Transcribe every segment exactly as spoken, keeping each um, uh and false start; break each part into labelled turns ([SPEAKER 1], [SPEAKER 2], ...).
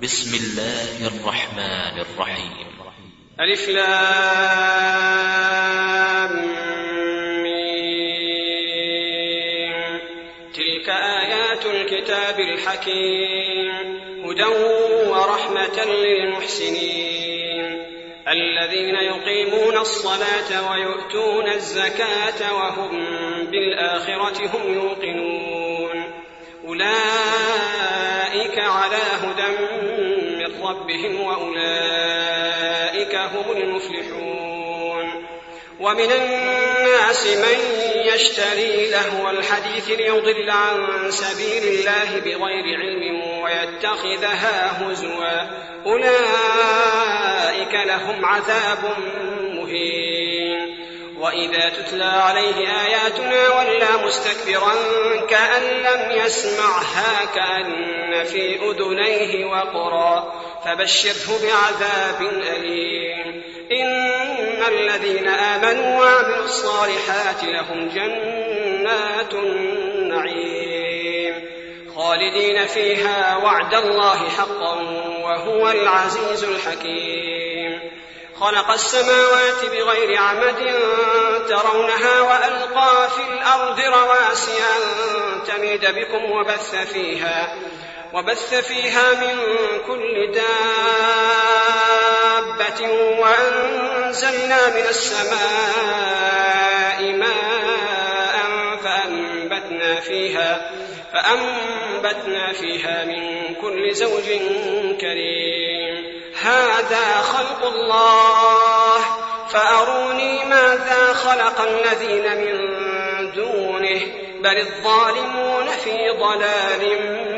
[SPEAKER 1] بسم الله الرحمن الرحيم.
[SPEAKER 2] ألف لام ميم. تلك آيات الكتاب الحكيم هدى ورحمة للمحسنين الذين يقيمون الصلاة ويؤتون الزكاة وهم بالآخرة هم يوقنون أولئك على هدى من ربهم وأولئك هم المفلحون. ومن الناس من يشتري لهو الحديث ليضل عن سبيل الله بغير علم ويتخذها هزوا أولئك لهم عذاب مهين. وإذا تتلى عليه آياتنا ولى مستكبرا كأن لم يسمعها كأن في أذنيه وقرا فبشره بعذاب أليم. إن الذين آمنوا وعملوا الصالحات لهم جنات النعيم خالدين فيها وعد الله حقا وهو العزيز الحكيم. خلق السماوات بغير عمد ترونها وألقى في الأرض رواسي أن تميد بكم وبث فيها, وبث فيها من كل دابة وأنزلنا من السماء ماء فأنبتنا فيها, فأنبتنا فيها من كل زوج كريم. هذا خلق الله فأروني ماذا خلق الذين من دونه بل الظالمون في ضلال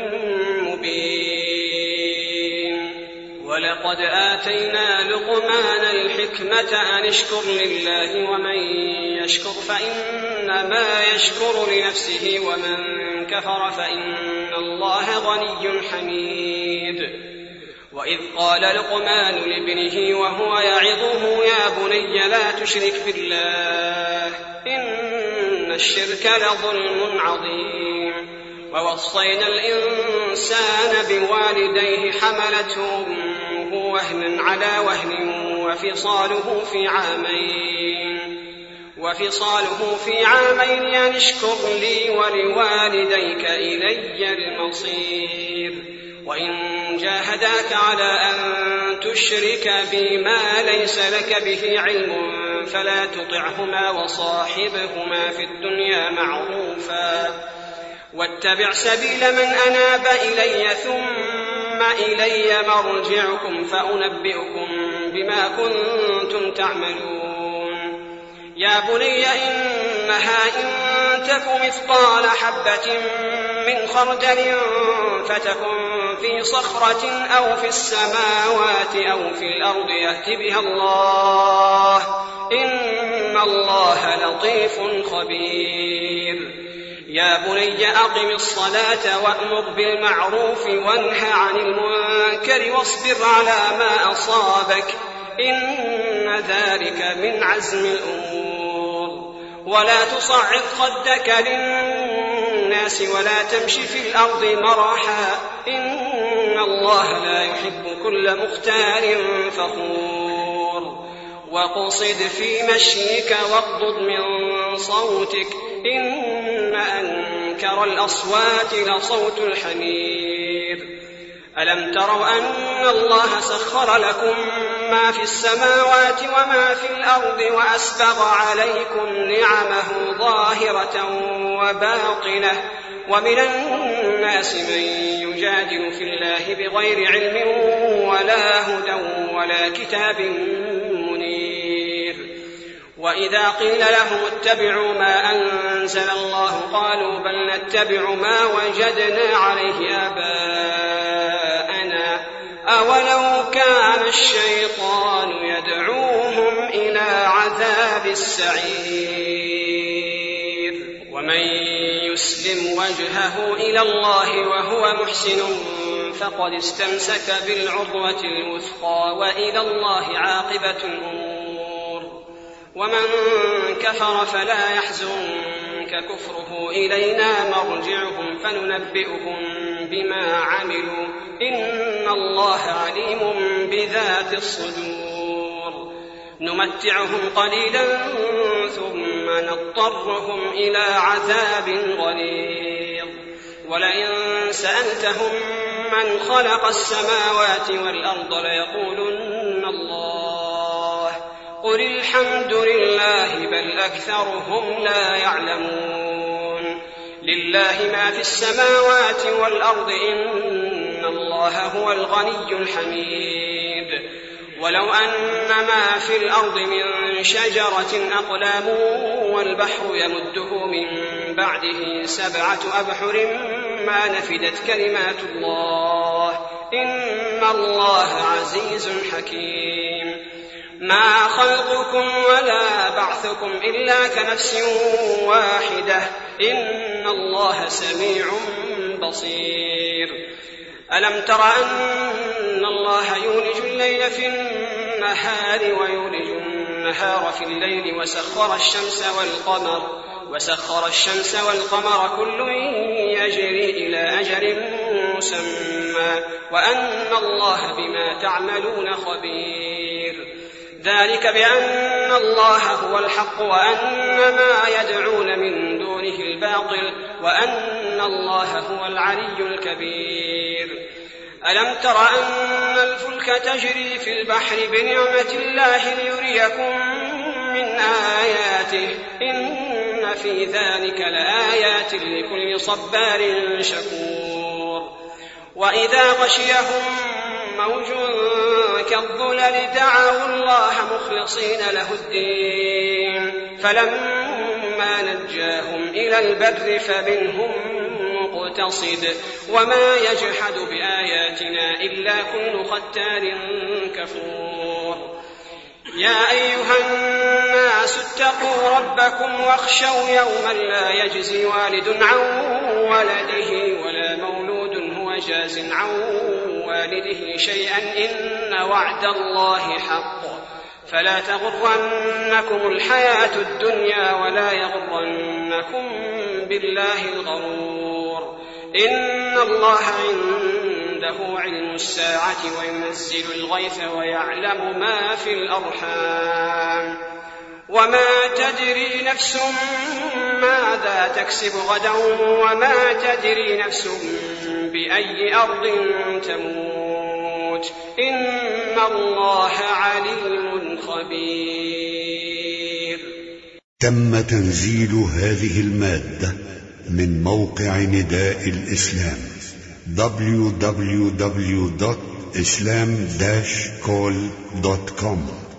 [SPEAKER 2] مبين. ولقد آتينا لقمان الحكمة أن اشكر لله ومن يشكر فإنما يشكر لنفسه ومن كفر فإن الله غني حميد. وإذ قال لقمان لابنه وهو يعظه يا بني لا تشرك بالله إن الشرك لظلم عظيم. ووصينا الإنسان بوالديه حملته أمه وهنا على وهن وفصاله في عامين وفصاله في عامين أن اشكر لي ولوالديك إلي المصير. وإن جاهداك على أن تشرك بي ما ليس لك به علم فلا تطعهما وصاحبهما في الدنيا معروفا واتبع سبيل من أناب إلي ثم إلي مرجعكم فأنبئكم بما كنتم تعملون. يا بني إنها إن تك مثقال حبة من خردل فتكن في صخرة أو في السماوات أو في الأرض يأت بها الله إن الله لطيف خبير. يا بني أقم الصلاة وأمر بالمعروف وانه عن المنكر واصبر على ما أصابك إن ذلك من عزم الأمور. ولا تصعد خدك للناس ولا تمشي في الأرض مرحا إن الله لا يحب كل مختال فخور. وقصد في مشيك واغضض من صوتك إن أنكر الأصوات لصوت الحمير. ألم تروا أن الله سخر لكم ما في السماوات وما في الأرض وأسبغ عليكم نعمه ظاهرة وباطنة ومن الناس من يجادل في الله بغير علم ولا هدى ولا كتاب منير. وإذا قيل لهم اتبعوا ما أنزل الله قالوا بل نتبع ما وجدنا عليه آباءنا أولو كان الشيطان يدعوهم إلى عذاب السعير. ومن يسلم وجهه إلى الله وهو محسن فقد استمسك بالعروة الوثقى وإلى الله عاقبة الأمور. ومن كفر فلا يحزنك كفره إلينا مرجعهم فننبئهم بما عملوا إن الله عليم بذات الصدور نمتعهم قليلا ثم نضطرهم إلى عذاب غليظ ولئن سألتهم من خلق السماوات والأرض ليقولن الله قل الحمد لله بل أكثرهم لا يعلمون لله ما في السماوات والأرض إن الله هو الغني الحميد ولو أن ما في الأرض من شجرة أقلام والبحر يمده من بعده سبعة أبحر ما نفدت كلمات الله إن الله عزيز حكيم ما خلقكم ولا بعثكم إلا كنفس واحدة إن الله سميع بصير ألم تر أن الله يولج الليل في النهار ويولج النهار في الليل وسخر الشمس والقمر وسخر الشمس والقمر كل يجري إلى أجل مسمى وأن الله بما تعملون خبير ذلك بأن الله هو الحق وأن ما يدعون من دونه الباطل وأن الله هو العلي الكبير ألم تر أن الفلك تجري في البحر بنعمة الله ليريكم من آياته إن في ذلك لآيات لكل صبار شكور وإذا غشيهم موج كالظلل دعوا الله مخلصين له الدين فلما نجاهم إلى البر فمنهم مقتصد وما يجحد بآياتنا إلا كل ختار كفور يا أيها الناس اتقوا ربكم واخشوا يوما لا يجزي والد عن ولده ولا مولود هو جاز عن والده شيئا إن وعد الله حق فلا تغرنكم الحياة الدنيا ولا يغرنكم بالله الغرور إن الله عنده علم الساعة وينزل الغيث ويعلم ما في الأرحام وما تدري نفس ماذا تكسب غدا وما تدري نفس بأي أرض تموت إن الله عليم خبير.
[SPEAKER 3] تم تنزيل هذه المادة من موقع نداء الإسلام دبليو دبليو دبليو دوت إسلام داش كول دوت كوم.